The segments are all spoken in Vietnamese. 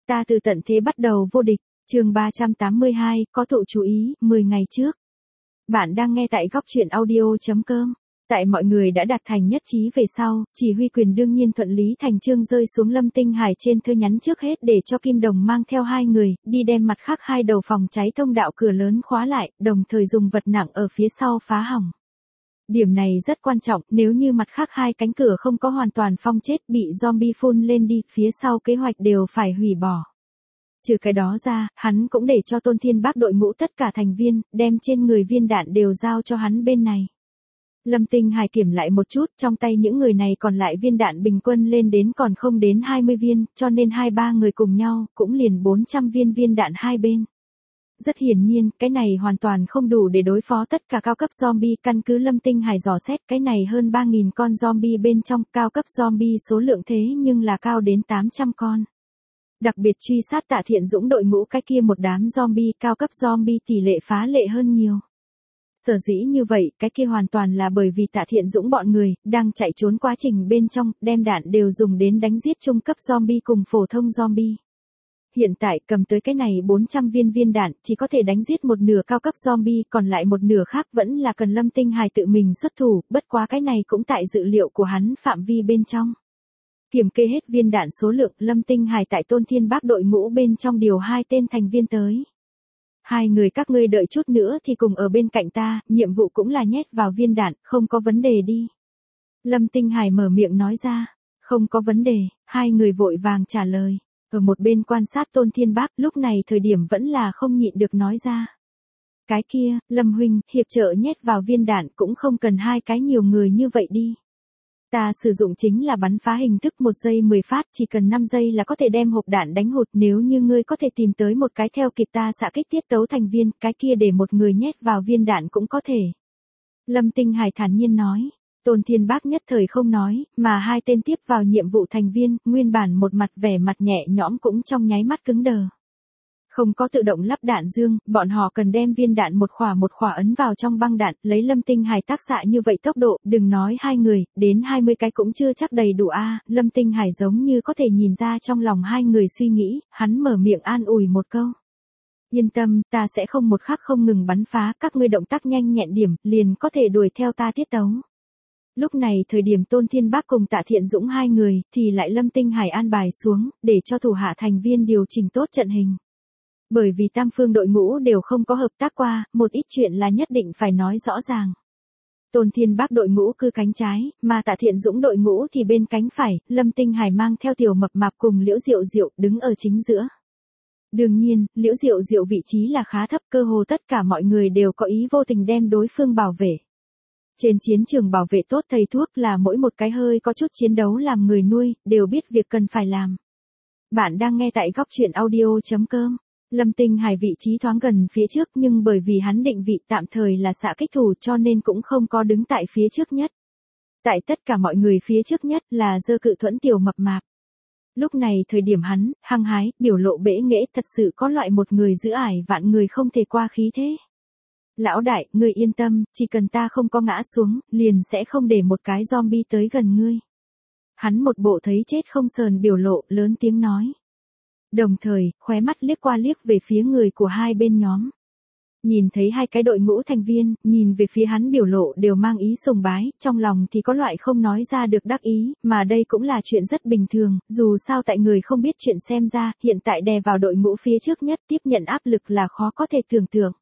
Ta từ tận thế bắt đầu vô địch, chương 382, có tụ chú ý, 10 ngày trước. Bạn đang nghe tại góc truyện audio.com. Tại mọi người đã đạt thành nhất trí về sau, chỉ huy quyền đương nhiên thuận lý thành chương rơi xuống Lâm Tinh Hải trên thư nhắn trước hết để cho Kim Đồng mang theo hai người, đi đem mặt khác hai đầu phòng cháy thông đạo cửa lớn khóa lại, đồng thời dùng vật nặng ở phía sau phá hỏng. Điểm này rất quan trọng, nếu như mặt khác hai cánh cửa không có hoàn toàn phong chết bị zombie phun lên đi, phía sau kế hoạch đều phải hủy bỏ. Trừ cái đó ra, hắn cũng để cho Tôn Thiên Bác đội ngũ tất cả thành viên, đem trên người viên đạn đều giao cho hắn bên này. Lâm Tinh Hải kiểm lại một chút, trong tay những người này còn lại viên đạn bình quân lên đến còn không đến 20 viên, cho nên 2-3 người cùng nhau, cũng liền 400 viên đạn hai bên. Rất hiển nhiên, cái này hoàn toàn không đủ để đối phó tất cả cao cấp zombie, căn cứ Lâm Tinh Hải dò xét, cái này hơn 3.000 con zombie bên trong, cao cấp zombie số lượng thế nhưng là cao đến 800 con. Đặc biệt truy sát Tạ Thiện Dũng đội ngũ cái kia một đám zombie, cao cấp zombie tỷ lệ phá lệ hơn nhiều. Sở dĩ như vậy, cái kia hoàn toàn là bởi vì Tạ Thiện Dũng bọn người, đang chạy trốn quá trình bên trong, đem đạn đều dùng đến đánh giết trung cấp zombie cùng phổ thông zombie. Hiện tại cầm tới cái này 400 viên đạn, chỉ có thể đánh giết một nửa cao cấp zombie, còn lại một nửa khác vẫn là cần Lâm Tinh Hải tự mình xuất thủ, bất quá cái này cũng tại dự liệu của hắn phạm vi bên trong. Kiểm kê hết viên đạn số lượng, Lâm Tinh Hải tại Tôn Thiên Bác đội ngũ bên trong điều 2 tên thành viên tới. 2 người các ngươi đợi chút nữa thì cùng ở bên cạnh ta, nhiệm vụ cũng là nhét vào viên đạn, không có vấn đề đi. Lâm Tinh Hải mở miệng nói ra, không có vấn đề, 2 người vội vàng trả lời. Ở một bên quan sát Tôn Thiên Bác, lúc này thời điểm vẫn là không nhịn được nói ra. Cái kia, Lâm huynh, hiệp trợ nhét vào viên đạn cũng không cần 2 cái nhiều người như vậy đi. Ta sử dụng chính là bắn phá hình thức 1 giây 10 phát, chỉ cần 5 giây là có thể đem hộp đạn đánh hụt, nếu như ngươi có thể tìm tới một cái theo kịp ta xạ kích tiết tấu thành viên, cái kia để một người nhét vào viên đạn cũng có thể. Lâm Tinh Hải thản nhiên nói. Tôn Thiên Bác nhất thời không nói, mà 2 tên tiếp vào nhiệm vụ thành viên, nguyên bản một mặt vẻ mặt nhẹ nhõm cũng trong nháy mắt cứng đờ. Không có tự động lắp đạn dương, bọn họ cần đem viên đạn một khỏa ấn vào trong băng đạn, lấy Lâm Tinh Hải tác xạ như vậy tốc độ, đừng nói 2 người, đến 20 cái cũng chưa chắc đầy đủ a. Lâm Tinh Hải giống như có thể nhìn ra trong lòng 2 người suy nghĩ, hắn mở miệng an ủi một câu. Yên tâm, ta sẽ không một khắc không ngừng bắn phá, các ngươi động tác nhanh nhẹn điểm, liền có thể đuổi theo ta tiết tấu. Lúc này thời điểm Tôn Thiên Bác cùng Tạ Thiện Dũng 2 người, thì lại Lâm Tinh Hải an bài xuống, để cho thủ hạ thành viên điều chỉnh tốt trận hình. Bởi vì tam phương đội ngũ đều không có hợp tác qua, một ít chuyện là nhất định phải nói rõ ràng. Tôn Thiên Bác đội ngũ cư cánh trái, mà Tạ Thiện Dũng đội ngũ thì bên cánh phải, Lâm Tinh Hải mang theo Tiểu Mập Mạp cùng Liễu Diệu Diệu đứng ở chính giữa. Đương nhiên, Liễu Diệu Diệu vị trí là khá thấp, cơ hồ tất cả mọi người đều có ý vô tình đem đối phương bảo vệ. Trên chiến trường bảo vệ tốt thầy thuốc là mỗi một cái hơi có chút chiến đấu làm người nuôi, đều biết việc cần phải làm. Bạn đang nghe tại góc truyện audio.com. Lâm Tinh Hải vị trí thoáng gần phía trước nhưng bởi vì hắn định vị tạm thời là xạ kích thủ cho nên cũng không có đứng tại phía trước nhất. Tại tất cả mọi người phía trước nhất là Dơ Cự Thuẫn Tiểu Mập Mạp. Lúc này thời điểm hắn, hăng hái, biểu lộ bẽ nghễ thật sự có loại một người giữ ải vạn người không thể qua khí thế. Lão đại, ngươi yên tâm, chỉ cần ta không có ngã xuống, liền sẽ không để một cái zombie tới gần ngươi. Hắn một bộ thấy chết không sờn biểu lộ, lớn tiếng nói. Đồng thời, khóe mắt liếc qua liếc về phía người của 2 bên nhóm. Nhìn thấy 2 cái đội ngũ thành viên, nhìn về phía hắn biểu lộ đều mang ý sùng bái, trong lòng thì có loại không nói ra được đắc ý, mà đây cũng là chuyện rất bình thường, dù sao tại người không biết chuyện xem ra, hiện tại đè vào đội ngũ phía trước nhất tiếp nhận áp lực là khó có thể tưởng tượng.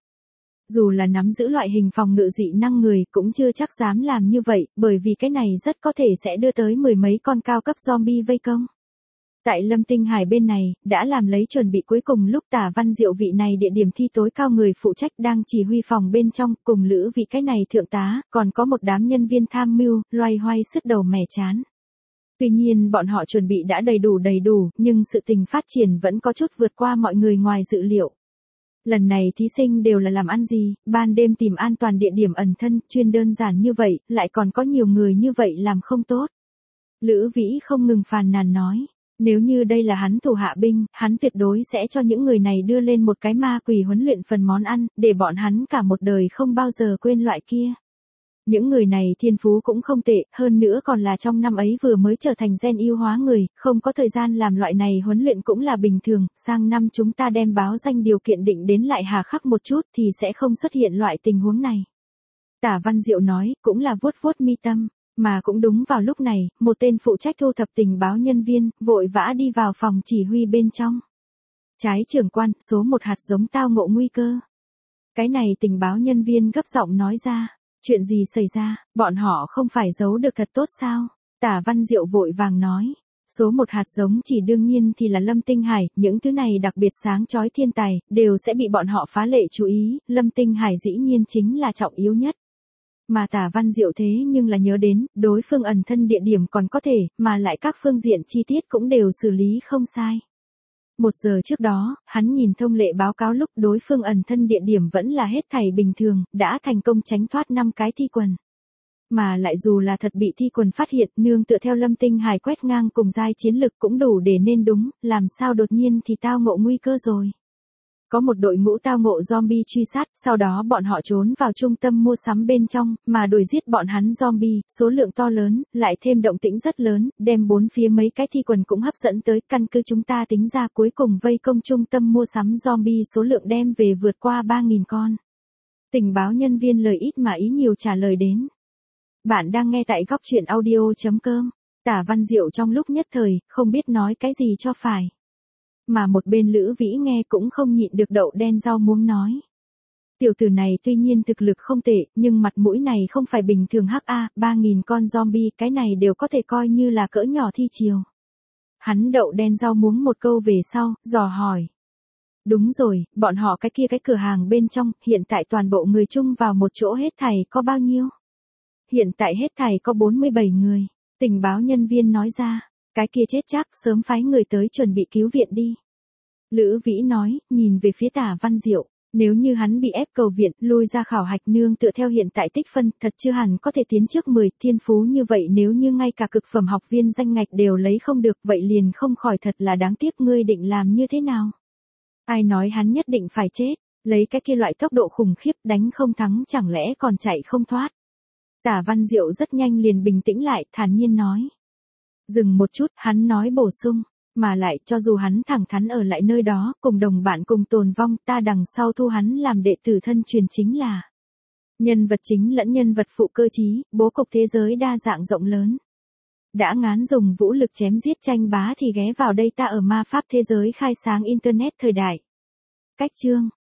Dù là nắm giữ loại hình phòng ngự dị năng người cũng chưa chắc dám làm như vậy, bởi vì cái này rất có thể sẽ đưa tới 10 mấy con cao cấp zombie vây công. Tại Lâm Tinh Hải bên này, đã làm lấy chuẩn bị cuối cùng lúc Tả Văn Diệu vị này địa điểm thi tối cao người phụ trách đang chỉ huy phòng bên trong, cùng Lữ vị cái này thượng tá, còn có một đám nhân viên tham mưu, loay hoay sứt đầu mẻ chán. Tuy nhiên bọn họ chuẩn bị đã đầy đủ, nhưng sự tình phát triển vẫn có chút vượt qua mọi người ngoài dự liệu. Lần này thí sinh đều là làm ăn gì, ban đêm tìm an toàn địa điểm ẩn thân, chuyên đơn giản như vậy, lại còn có nhiều người như vậy làm không tốt. Lữ Vĩ không ngừng phàn nàn nói, nếu như đây là hắn thủ hạ binh, hắn tuyệt đối sẽ cho những người này đưa lên một cái ma quỷ huấn luyện phần món ăn, để bọn hắn cả một đời không bao giờ quên loại kia. Những người này thiên phú cũng không tệ, hơn nữa còn là trong năm ấy vừa mới trở thành gen yêu hóa người, không có thời gian làm loại này huấn luyện cũng là bình thường, sang năm chúng ta đem báo danh điều kiện định đến lại hà khắc một chút thì sẽ không xuất hiện loại tình huống này. Tả Văn Diệu nói, cũng là vuốt vuốt mi tâm, mà cũng đúng vào lúc này, một tên phụ trách thu thập tình báo nhân viên, vội vã đi vào phòng chỉ huy bên trong. Trái trưởng quan, số một hạt giống tao ngộ nguy cơ. Cái này tình báo nhân viên gấp giọng nói ra. Chuyện gì xảy ra, bọn họ không phải giấu được thật tốt sao? Tả Văn Diệu vội vàng nói. Số một hạt giống chỉ đương nhiên thì là Lâm Tinh Hải, những thứ này đặc biệt sáng chói thiên tài, đều sẽ bị bọn họ phá lệ chú ý, Lâm Tinh Hải dĩ nhiên chính là trọng yếu nhất. Mà Tả Văn Diệu thế nhưng là nhớ đến, đối phương ẩn thân địa điểm còn có thể, mà lại các phương diện chi tiết cũng đều xử lý không sai. 1 giờ trước đó, hắn nhìn thông lệ báo cáo lúc đối phương ẩn thân địa điểm vẫn là hết thảy bình thường, đã thành công tránh thoát 5 cái thi quần. Mà lại dù là thật bị thi quần phát hiện, nương tựa theo Lâm Tinh Hải quét ngang cùng giai chiến lực cũng đủ để nên đúng, làm sao đột nhiên thì tao ngộ nguy cơ rồi. Có một đội ngũ tao ngộ zombie truy sát, sau đó bọn họ trốn vào trung tâm mua sắm bên trong, mà đuổi giết bọn hắn zombie, số lượng to lớn, lại thêm động tĩnh rất lớn, đem bốn phía mấy cái thi quần cũng hấp dẫn tới, căn cứ chúng ta tính ra cuối cùng vây công trung tâm mua sắm zombie số lượng đem về vượt qua 3.000 con. Tình báo nhân viên lời ít mà ý nhiều trả lời đến. Bạn đang nghe tại góc truyện audio.com, Tả Văn Diệu trong lúc nhất thời, không biết nói cái gì cho phải. Mà một bên Lữ Vĩ nghe cũng không nhịn được đậu đen rau muống nói. Tiểu tử này tuy nhiên thực lực không tệ, nhưng mặt mũi này không phải bình thường hắc a, 3.000 con zombie, cái này đều có thể coi như là cỡ nhỏ thi chiều. Hắn đậu đen rau muống một câu về sau, dò hỏi. Đúng rồi, bọn họ cái kia cái cửa hàng bên trong, hiện tại toàn bộ người chung vào một chỗ hết thảy có bao nhiêu? Hiện tại hết thảy có 47 người, tình báo nhân viên nói ra. Cái kia chết chắc, sớm phái người tới chuẩn bị cứu viện đi. Lữ Vĩ nói, nhìn về phía Tả Văn Diệu, nếu như hắn bị ép cầu viện, lui ra khảo hạch nương tựa theo hiện tại tích phân, thật chưa hẳn có thể tiến trước 10, thiên phú như vậy nếu như ngay cả cực phẩm học viên danh ngạch đều lấy không được, vậy liền không khỏi thật là đáng tiếc, ngươi định làm như thế nào? Ai nói hắn nhất định phải chết, lấy cái kia loại tốc độ khủng khiếp đánh không thắng chẳng lẽ còn chạy không thoát. Tả Văn Diệu rất nhanh liền bình tĩnh lại, thản nhiên nói. Dừng một chút, hắn nói bổ sung, mà lại cho dù hắn thẳng thắn ở lại nơi đó, cùng đồng bạn cùng tồn vong, ta đằng sau thu hắn làm đệ tử thân truyền chính là nhân vật chính lẫn nhân vật phụ cơ trí, bố cục thế giới đa dạng rộng lớn. Đã ngán dùng vũ lực chém giết tranh bá thì ghé vào đây ta ở ma pháp thế giới khai sáng internet thời đại. Cách chương